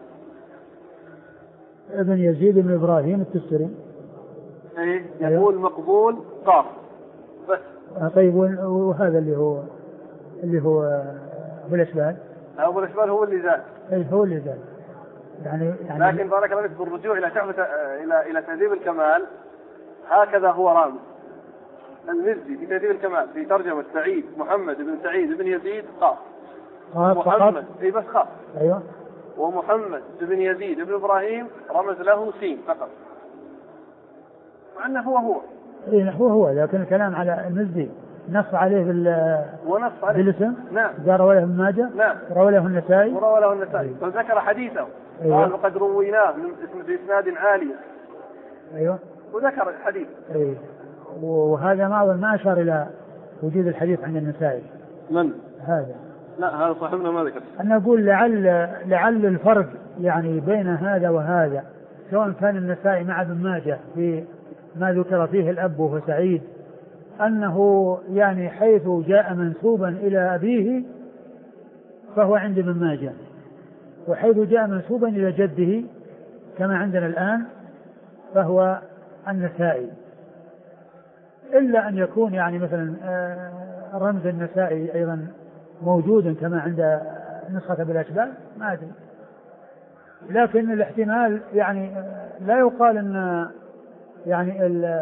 ابن يزيد بن إبراهيم التستري يقول مقبول قاف بس. طيب وهذا اللي هو أبو الإشبال. أبو الإشبال هو اللي زاد. هو اللي زاد يعني لكن بارك الله فيك بالرجوع إلى شعبة إلى تهذيب الكمال هكذا هو رامز المزي في تهذيب الكمال في ترجمة سعيد محمد بن سعيد بن يزيد قاف. محمد بس قاف. أيوة. ومحمد بن يزيد بن إبراهيم رمز له سين فقط مع أنه هو لكن الكلام على المزي نص عليه بالاسم. نعم. روى له ابن ماجه. نعم. روى له النسائي. وذكر حديثه. أيوة. قال وقد رويناه من بإسناد عالي. أيوة. وذكر الحديث. أيوة. وهذا ما أشار إلى وجود الحديث عند النسائي. من هذا؟ لا هذا صاحبنا ما ذكر. أنا أقول لعل الفرق يعني بين هذا وهذا سواء كان النسائي مع ابن ماجه في ما ذكر فيه الأب وهو سعيد أنه يعني حيث جاء منسوبا إلى أبيه فهو عند ابن ماجه، وحيث جاء منسوبا إلى جده كما عندنا الآن فهو النسائي، إلا أن يكون يعني مثلا رمز النسائي أيضا موجود كما عند نسخة بالأشبال ما أدري، لكن الاحتمال يعني لا يقال أن يعني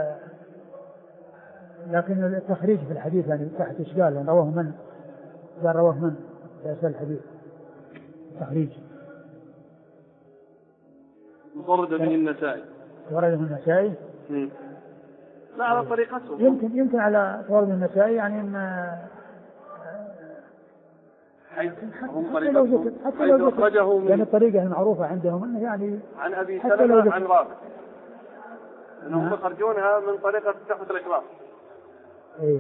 لكن التخريج في الحديث يعني تحت إشكال يعني رواه من في أسفل الحديث تخريج ورد به النسائي. لا على طريقته يمكن على ورد النسائي يعني ان حتى لو أخرجه من الطريقة المعروفة عندهم انه يعني عن ابي سلمة عن رافع انهم يخرجونها من طريقة تحفة الاشراف. ايه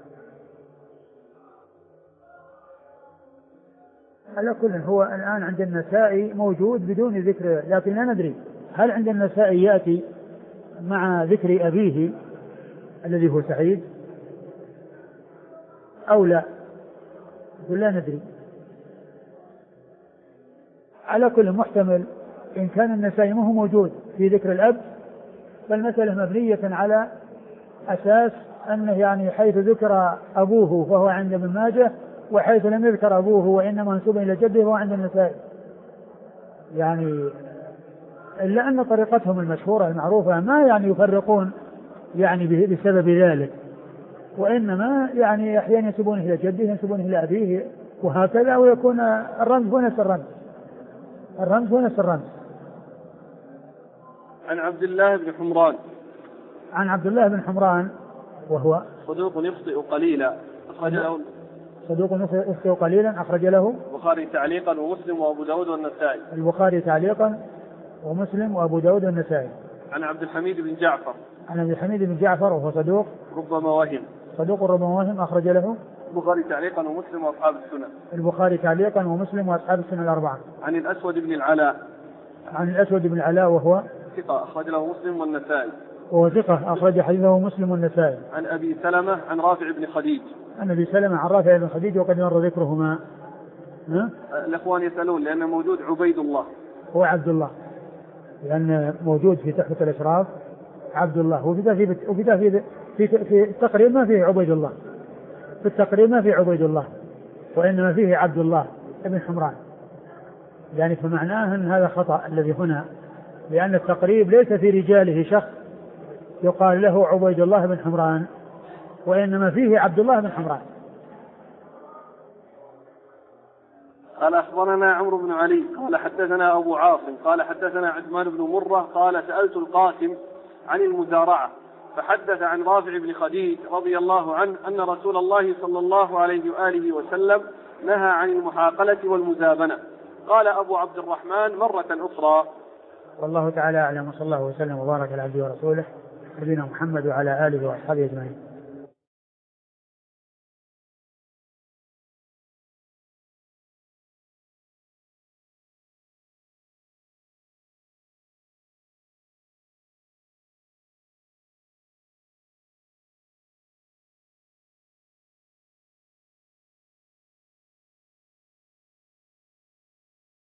على كل هو الآن عند النسائي موجود بدون ذكر، لكن لا ندري هل عند النسائي يأتي مع ذكر أبيه الذي هو سعيد أو لا، ولا ندري. على كل محتمل إن كان النسائي ما هو موجود في ذكر الأب فالمسألة مبنية على أساس أنه يعني حيث ذكر أبوه فهو عند ابن ماجه، وحيث لم يذكر أبوه وإنما منسوبا إلى جده فهو عند النسائي، يعني إلا أن طريقتهم المشهورة المعروفة ما يعني يفرقون يعني بسبب ذلك، وإنما يعني أحيانا ينسبونه إلى جده ينسبونه إلى أبيه وهكذا، ويكون الرمز هو نفس الرمز. عن عبد الله بن حمران. عن عبد الله بن حمران وهو صدوق يخطئ قليلا أخرج له البخاري تعليقا ومسلم وأبو داود والنسائي. البخاري تعليقا ومسلم وأبو داود والنسائي. عن عبد الحميد بن جعفر وهو صدوق ربما وهم أخرج له البخاري تعليقا ومسلم وأصحاب السنن. البخاري تعليقا ومسلم وأصحاب السنن الأربعة. عن الأسود بن العلاء وهو ثقة أخرج له مسلم والنسائي. وهو ثقة أخرج حديثه مسلم والنسائي. عن أبي سلمة عن رافع بن خديج. وقد مر ذكرهما. الأخوان يسألون لأنه موجود عبيد الله. هو عبد الله، لأن موجود في تحفة الأشراف عبد الله، وفي التقريب ما فيه عبيد الله، وإنما فيه عبد الله ابن حمران، يعني فمعناه أن هذا خطأ الذي هنا، لأن التقريب ليس في رجاله شخص يقال له عبيد الله بن حمران، وإنما فيه عبد الله بن حمران، قال أخبرنا عمرو بن علي قال حدثنا أبو عاصم قال حدثنا عثمان بن مرة قال سألت القاسم عن المزارعة فحدث عن رافع بن خديج رضي الله عنه أن رسول الله صلى الله عليه وآله وسلم نهى عن المحاقلة والمزابنة. قال أبو عبد الرحمن مرة أخرى. والله تعالى أعلم، وصلى الله وسلم وبارك على عبده ورسوله نبينا محمد وعلى آله وأصحابه أجمعين.